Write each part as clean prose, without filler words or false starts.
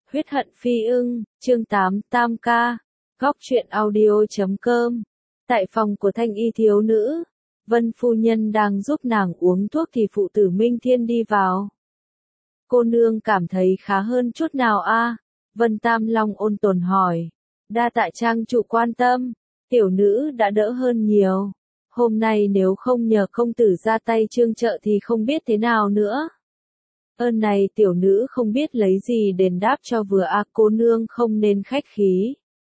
Huyết hận phi ưng, chương 8, tam ca, góc truyện audio.com. Tại phòng của thanh y thiếu nữ, Vân phu nhân đang giúp nàng uống thuốc thì phụ tử Minh Thiên đi vào. Cô nương cảm thấy khá hơn chút nào a? Vân Tam Long ôn tồn hỏi. Đa tạ trang chủ quan tâm, tiểu nữ đã đỡ hơn nhiều. Hôm nay nếu không nhờ công tử ra tay trương trợ thì không biết thế nào nữa. Ơn này tiểu nữ không biết lấy gì đền đáp cho vừa cô nương không nên khách khí.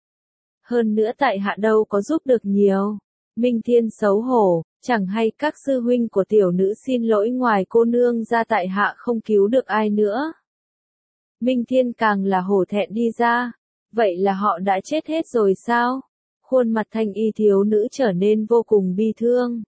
Hơn nữa tại hạ đâu có giúp được nhiều. Minh Thiên xấu hổ, chẳng hay các sư huynh của tiểu nữ xin lỗi ngoài cô nương ra tại hạ không cứu được ai nữa. Minh Thiên càng là hổ thẹn đi ra. Vậy là họ đã chết hết rồi sao? Khuôn mặt thanh y thiếu nữ trở nên vô cùng bi thương.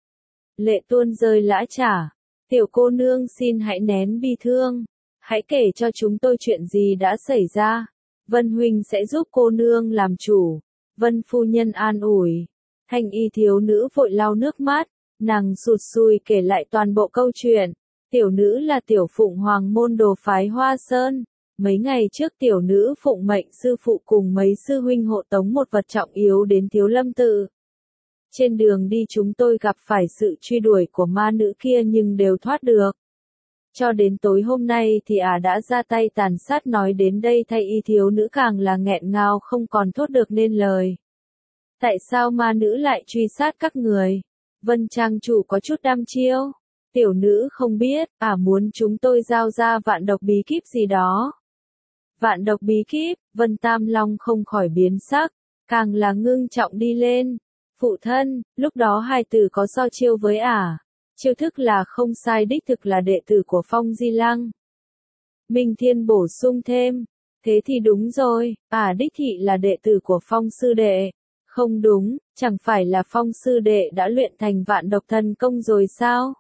Lệ tuôn rơi lã chả. Tiểu cô nương xin hãy nén bi thương. Hãy kể cho chúng tôi chuyện gì đã xảy ra. Vân huynh sẽ giúp cô nương làm chủ. Vân phu nhân an ủi. Thanh y thiếu nữ vội lau nước mắt. Nàng sụt sùi kể lại toàn bộ câu chuyện. Tiểu nữ là tiểu phụng hoàng môn đồ phái Hoa Sơn. Mấy ngày trước tiểu nữ phụng mệnh sư phụ cùng mấy sư huynh hộ tống một vật trọng yếu đến Thiếu Lâm Tự. Trên đường đi chúng tôi gặp phải sự truy đuổi của ma nữ kia nhưng đều thoát được. Cho đến tối hôm nay thì đã ra tay tàn sát. Nói đến đây thay y thiếu nữ càng là nghẹn ngào không còn thốt được nên lời. Tại sao ma nữ lại truy sát các người? Vân trang chủ có chút đăm chiêu. Tiểu nữ không biết, muốn chúng tôi giao ra vạn độc bí kíp gì đó. Vạn độc bí kíp, Vân Tam Long không khỏi biến sắc, càng là ngưng trọng đi lên. Phụ thân, lúc đó hai tử có so chiêu với chiêu thức là không sai, đích thực là đệ tử của Phong Di Lăng. Minh Thiên bổ sung thêm, thế thì đúng rồi, đích thị là đệ tử của Phong sư đệ. Không đúng, chẳng phải là Phong sư đệ đã luyện thành vạn độc thần công rồi sao?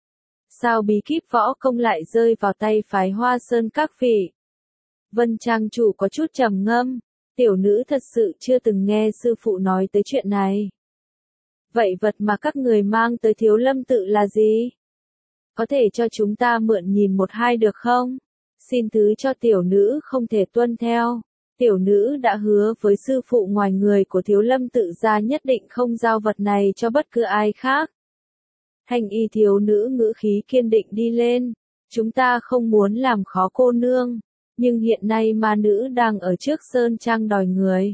Sao bí kíp võ công lại rơi vào tay phái Hoa Sơn các vị? Vân trang chủ có chút trầm ngâm, tiểu nữ thật sự chưa từng nghe sư phụ nói tới chuyện này. Vậy vật mà các người mang tới Thiếu Lâm Tự là gì? Có thể cho chúng ta mượn nhìn một hai được không? Xin thứ cho tiểu nữ không thể tuân theo. Tiểu nữ đã hứa với sư phụ ngoài người của Thiếu Lâm Tự ra nhất định không giao vật này cho bất cứ ai khác. Thanh y thiếu nữ ngữ khí kiên định đi lên. Chúng ta không muốn làm khó cô nương. Nhưng hiện nay ma nữ đang ở trước Sơn Trang đòi người.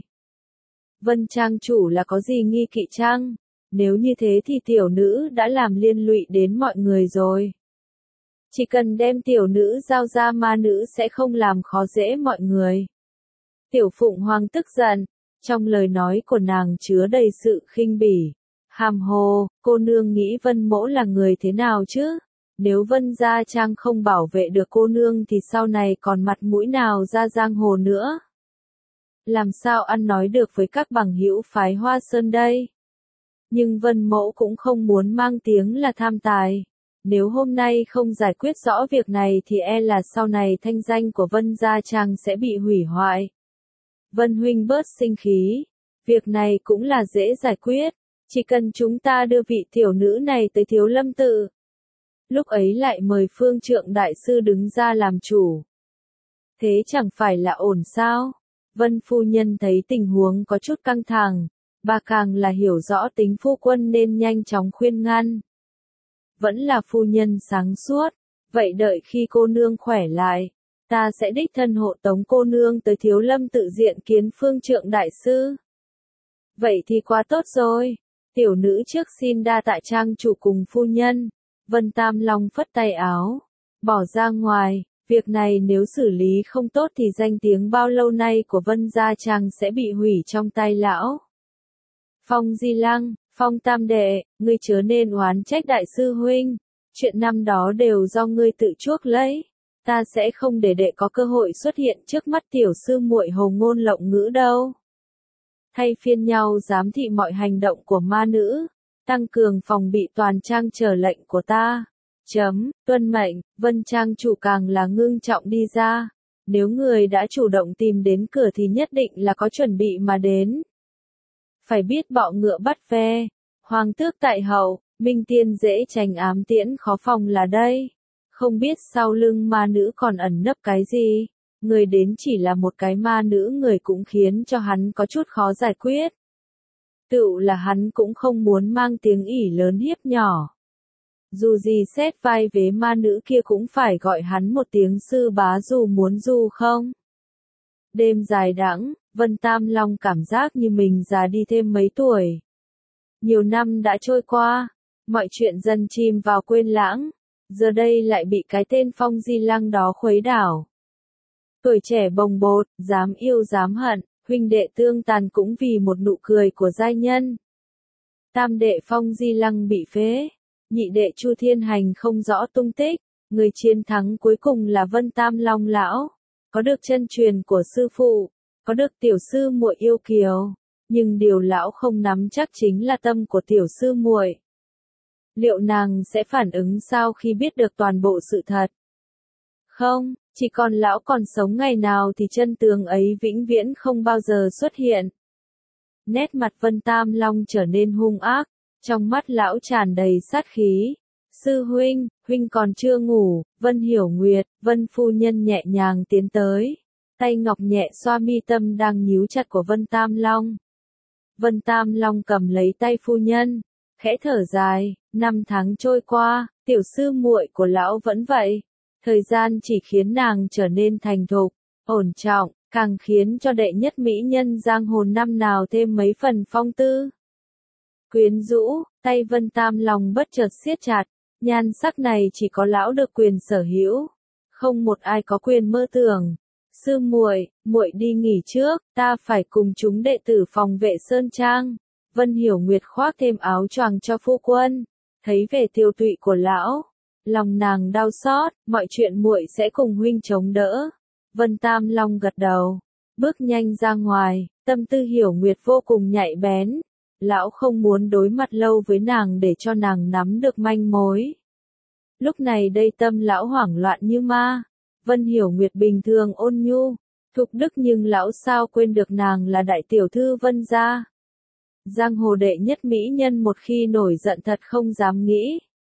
Vân trang chủ là có gì nghi kỵ chăng? Nếu như thế thì tiểu nữ đã làm liên lụy đến mọi người rồi. Chỉ cần đem tiểu nữ giao ra ma nữ sẽ không làm khó dễ mọi người. Tiểu Phụng Hoàng tức giận, trong lời nói của nàng chứa đầy sự khinh bỉ. Hàm hồ, cô nương nghĩ Vân mỗ là người thế nào chứ? Nếu Vân Gia Trang không bảo vệ được cô nương thì sau này còn mặt mũi nào ra giang hồ nữa? Làm sao ăn nói được với các bằng hữu phái Hoa Sơn đây? Nhưng Vân mỗ cũng không muốn mang tiếng là tham tài. Nếu hôm nay không giải quyết rõ việc này thì là sau này thanh danh của Vân Gia Trang sẽ bị hủy hoại. Vân huynh bớt sinh khí. Việc này cũng là dễ giải quyết. Chỉ cần chúng ta đưa vị tiểu nữ này tới Thiếu Lâm Tự. Lúc ấy lại mời Phương Trượng Đại Sư đứng ra làm chủ. Thế chẳng phải là ổn sao? Vân phu nhân thấy tình huống có chút căng thẳng. Bà càng là hiểu rõ tính phu quân nên nhanh chóng khuyên ngăn. Vẫn là phu nhân sáng suốt. Vậy đợi khi cô nương khỏe lại. Ta sẽ đích thân hộ tống cô nương tới Thiếu Lâm Tự diện kiến Phương Trượng Đại Sư. Vậy thì quá tốt rồi. Tiểu nữ trước xin đa tạ trang chủ cùng phu nhân. Vân Tam Long phất tay áo. Bỏ ra ngoài. Việc này nếu xử lý không tốt thì danh tiếng bao lâu nay của Vân Gia Trang sẽ bị hủy trong tay lão. Phong Di Lăng, Phong Tam Đệ, ngươi chớ nên oán trách đại sư huynh. Chuyện năm đó đều do ngươi tự chuốc lấy. Ta sẽ không để đệ có cơ hội xuất hiện trước mắt tiểu sư muội hồ ngôn lộng ngữ đâu. Thay phiên nhau giám thị mọi hành động của ma nữ. Tăng cường phòng bị toàn trang chờ lệnh của ta. Tuân mệnh, Vân trang chủ càng là ngưng trọng đi ra. Nếu người đã chủ động tìm đến cửa thì nhất định là có chuẩn bị mà đến. Phải biết bọ ngựa bắt ve. Hoàng tước tại hậu, minh tiên dễ tránh ám tiễn khó phòng là đây. Không biết sau lưng ma nữ còn ẩn nấp cái gì. Người đến chỉ là một cái ma nữ người cũng khiến cho hắn có chút khó giải quyết. Tựu là hắn cũng không muốn mang tiếng ỉ lớn hiếp nhỏ. Dù gì xét vai vế ma nữ kia cũng phải gọi hắn một tiếng sư bá dù muốn dù không. Đêm dài đẵng, Vân Tam Long cảm giác như mình già đi thêm mấy tuổi. Nhiều năm đã trôi qua, mọi chuyện dần chìm vào quên lãng, giờ đây lại bị cái tên Phong Di Lăng đó khuấy đảo. Tuổi trẻ bồng bột, dám yêu dám hận, huynh đệ tương tàn cũng vì một nụ cười của giai nhân. Tam đệ Phong Di Lăng bị phế, nhị đệ Chu Thiên Hành không rõ tung tích, người chiến thắng cuối cùng là Vân Tam Long lão, có được chân truyền của sư phụ, có được tiểu sư muội yêu kiều, nhưng điều lão không nắm chắc chính là tâm của tiểu sư muội. Liệu nàng sẽ phản ứng sao khi biết được toàn bộ sự thật? Không, chỉ còn lão còn sống ngày nào thì chân tường ấy vĩnh viễn không bao giờ xuất hiện. Nét mặt Vân Tam Long trở nên hung ác, trong mắt lão tràn đầy sát khí. Sư huynh, huynh còn chưa ngủ, Vân Hiểu Nguyệt, Vân phu nhân nhẹ nhàng tiến tới. Tay ngọc nhẹ xoa mi tâm đang nhíu chặt của Vân Tam Long. Vân Tam Long cầm lấy tay phu nhân, khẽ thở dài, 5 tháng trôi qua, tiểu sư muội của lão vẫn vậy. Thời gian chỉ khiến nàng trở nên thành thục, ổn trọng, càng khiến cho đệ nhất mỹ nhân giang hồ năm nào thêm mấy phần phong tư. Quyến rũ, tay Vân Tam Long bất chợt siết chặt, nhan sắc này chỉ có lão được quyền sở hữu, không một ai có quyền mơ tưởng. Sư muội, muội đi nghỉ trước, ta phải cùng chúng đệ tử phòng vệ sơn trang. Vân Hiểu Nguyệt khoác thêm áo choàng cho phu quân, thấy vẻ tiêu tụy của lão, lòng nàng đau xót, mọi chuyện muội sẽ cùng huynh chống đỡ. Vân Tam Long gật đầu, bước nhanh ra ngoài, tâm tư Hiểu Nguyệt vô cùng nhạy bén. Lão không muốn đối mặt lâu với nàng để cho nàng nắm được manh mối. Lúc này đây tâm lão hoảng loạn như ma. Vân Hiểu Nguyệt bình thường ôn nhu, thục đức nhưng lão sao quên được nàng là đại tiểu thư Vân gia. Giang hồ đệ nhất mỹ nhân một khi nổi giận thật không dám nghĩ.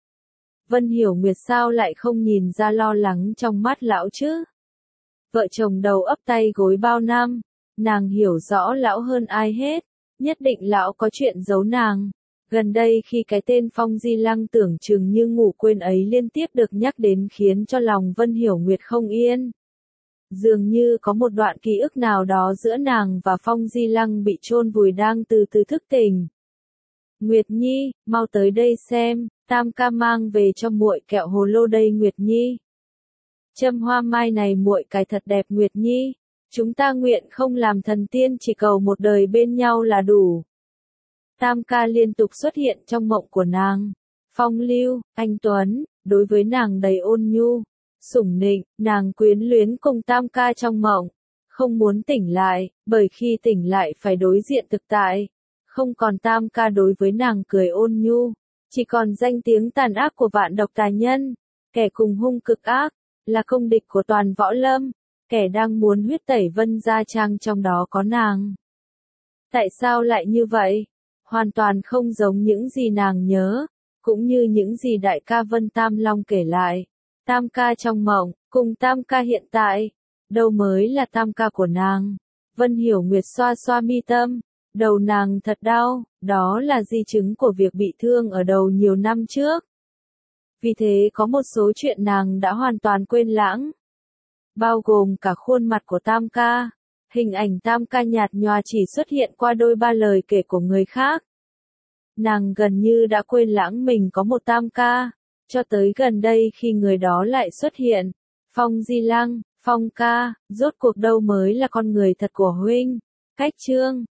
Vân Hiểu Nguyệt sao lại không nhìn ra lo lắng trong mắt lão chứ? Vợ chồng đầu ấp tay gối bao năm, nàng hiểu rõ lão hơn ai hết, nhất định lão có chuyện giấu nàng. Gần đây khi cái tên Phong Di Lăng tưởng chừng như ngủ quên ấy liên tiếp được nhắc đến khiến cho lòng Vân Hiểu Nguyệt không yên. Dường như có một đoạn ký ức nào đó giữa nàng và Phong Di Lăng bị chôn vùi đang từ từ thức tỉnh. Nguyệt Nhi, mau tới đây xem, Tam ca mang về cho muội kẹo hồ lô đây Nguyệt Nhi. Châm hoa mai này muội cài thật đẹp Nguyệt Nhi, chúng ta nguyện không làm thần tiên chỉ cầu một đời bên nhau là đủ. Tam ca liên tục xuất hiện trong mộng của nàng. Phong lưu, anh Tuấn, đối với nàng đầy ôn nhu, sủng nịnh, nàng quyến luyến cùng Tam ca trong mộng. Không muốn tỉnh lại, bởi khi tỉnh lại phải đối diện thực tại. Không còn Tam ca đối với nàng cười ôn nhu, chỉ còn danh tiếng tàn ác của vạn độc tà nhân. Kẻ cùng hung cực ác, là công địch của toàn võ lâm, kẻ đang muốn huyết tẩy Vân gia trang trong đó có nàng. Tại sao lại như vậy? Hoàn toàn không giống những gì nàng nhớ, cũng như những gì đại ca Vân Tam Long kể lại. Tam ca trong mộng, cùng Tam ca hiện tại, đâu mới là Tam ca của nàng. Vân Hiểu Nguyệt xoa xoa mi tâm, đầu nàng thật đau, đó là di chứng của việc bị thương ở đầu nhiều năm trước. Vì thế có một số chuyện nàng đã hoàn toàn quên lãng, bao gồm cả khuôn mặt của Tam ca. Hình ảnh Tam ca nhạt nhòa chỉ xuất hiện qua đôi ba lời kể của người khác. Nàng gần như đã quên lãng mình có một Tam ca, cho tới gần đây khi người đó lại xuất hiện. Phong Di Lăng, Phong ca, rốt cuộc đâu mới là con người thật của huynh. Cách chương